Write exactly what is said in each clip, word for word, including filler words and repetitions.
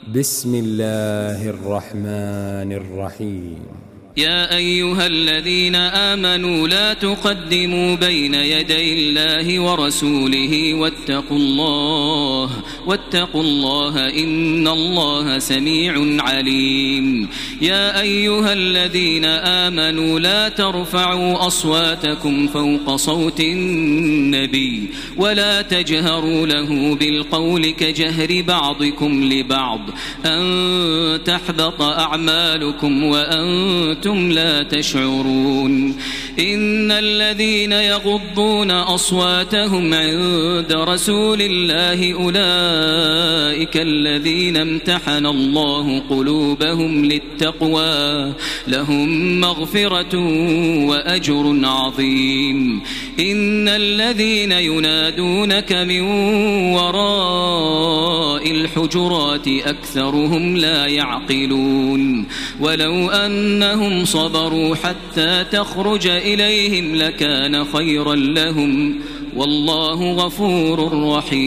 بسم الله الرحمن الرحيم. يا أيها الذين آمنوا لا تقدموا بين يدي الله ورسوله واتقوا الله واتقوا الله إن الله سميع عليم. يا أيها الذين آمنوا لا ترفعوا أصواتكم فوق صوت النبي ولا تجهروا له بالقول كجهر بعضكم لبعض أن تحبط أعمالكم وأنتم لا تشعرون. إن الذين يغضون أصواتهم عند رسول الله أولئك الذين امتحن الله قلوبهم للتقوى لهم مغفرة وأجر عظيم. إن الذين ينادونك من وراء الحجرات أكثرهم لا يعقلون. ولو أنهم صبروا حتى تخرج إليهم لكان خيرا لهم والله غفور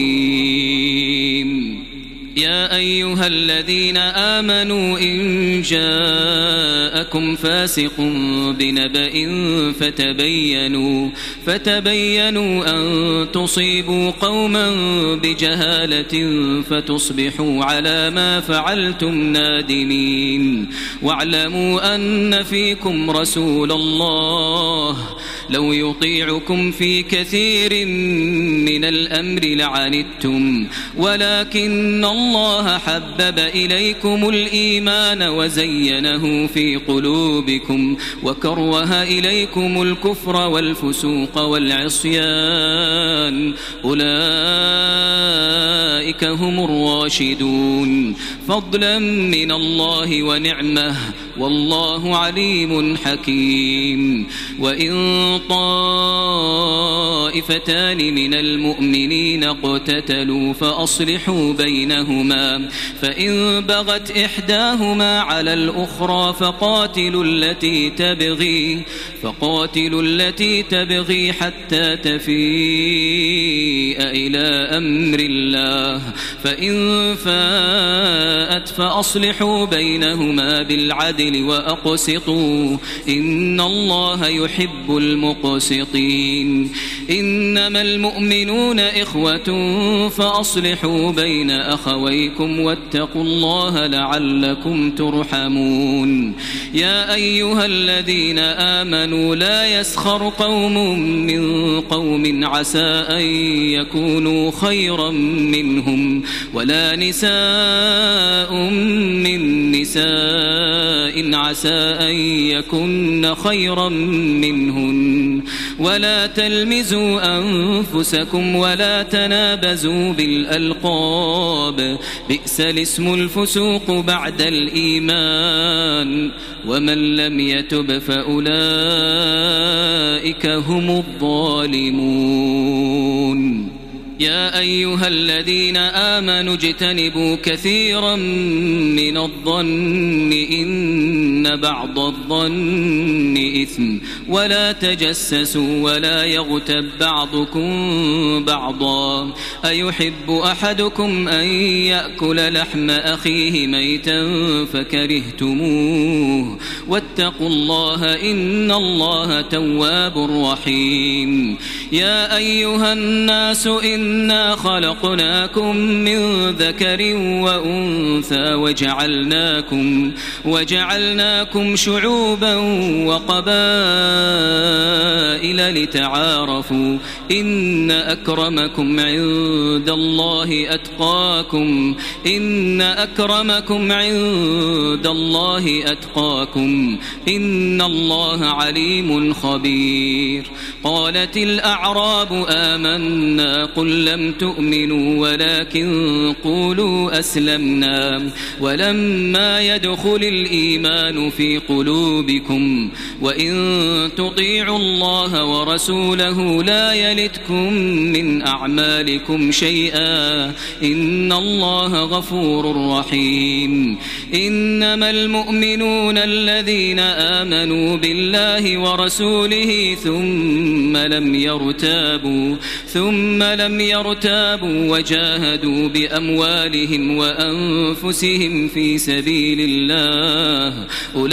رحيم. يا أيها الذين آمنوا إن جاءكم فاسق بنبأ فتبينوا فتبينوا أن تصيبوا قوما بجهالة فتصبحوا على ما فعلتم نادمين. واعلموا أن فيكم رسول الله لو يطيعكم في كثير من الأمر لعنتم ولكن الله حبب إليكم الإيمان وزينه في قلوبكم وكره إليكم الكفر والفسوق والعصيان أولئك هم الراشدون فضلا من الله ونعمه والله عليم حكيم. وإن طائفتان من المؤمنين اقتتلوا فأصلحوا بينهما فإن بغت إحداهما على الأخرى فقاتلوا التي تبغي فقاتلوا التي تبغي حتى تفيء إلى أمر الله فإن فاءت فأصلحوا بينهما بالعدل وأقسطوا إن الله يحب المقسطين. إنما المؤمنون إخوة فأصلحوا بين أخويكم واتقوا الله لعلكم ترحمون. يا أيها الذين آمنوا لا يسخر قوم من قوم عسى أن يكونوا خيرا منهم ولا نساء من نساء عسى أن يكن خيرا منهن ولا تلمزوا أنفسكم ولا تنابزوا بالألقاب بئس الاسم الفسوق بعد الإيمان ومن لم يتب فأولئك هم الظالمون. يا أيها الذين آمنوا اجتنبوا كثيرا من الظن إن بعض الظن إثم ولا تجسسوا ولا يغتب بعضكم بعضا أيحب أحدكم أن يأكل لحم أخيه ميتا فكرهتموه واتقوا الله إن الله تواب رحيم. يا أيها الناس إنا خلقناكم من ذكر وأنثى وجعلناكم وجعلناكم شعوبا وقبائل لتعارفوا إن أكرمكم عند الله أتقاكم إن أكرمكم عند الله أتقاكم إن الله عليم خبير. قالت الأعراب آمنا قل لم تؤمنوا ولكن قولوا أسلمنا ولما يدخل الإيمان في قلوبكم وإن تطيعوا الله ورسوله لا يلتكم من أعمالكم شيئا إن الله غفور رحيم. إنما المؤمنون الذين آمنوا بالله ورسوله ثم لم يرتابوا يرتابوا ثم لم يرتابوا وجاهدوا بأموالهم وأنفسهم في سبيل الله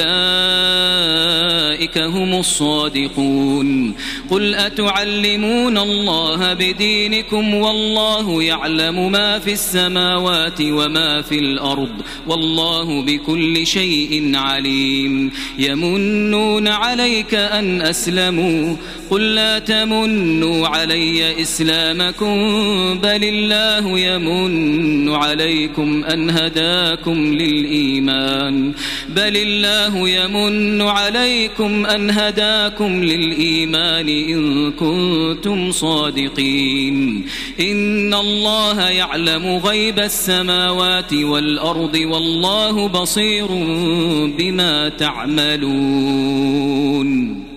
أولئك هم الصادقون. قل أتعلمون الله بدينكم والله يعلم ما في السماوات وما في الأرض والله بكل شيء عليم. يمنون عليك أن أسلموا قل لا تمنوا علي إسلامكم بل الله يمن عليكم أن هداكم للإيمان بل الله يمن عليكم أن هداكم للإيمان إن كنتم صادقين. إن الله يعلم غيب السماوات والأرض والله بصير بما تعملون.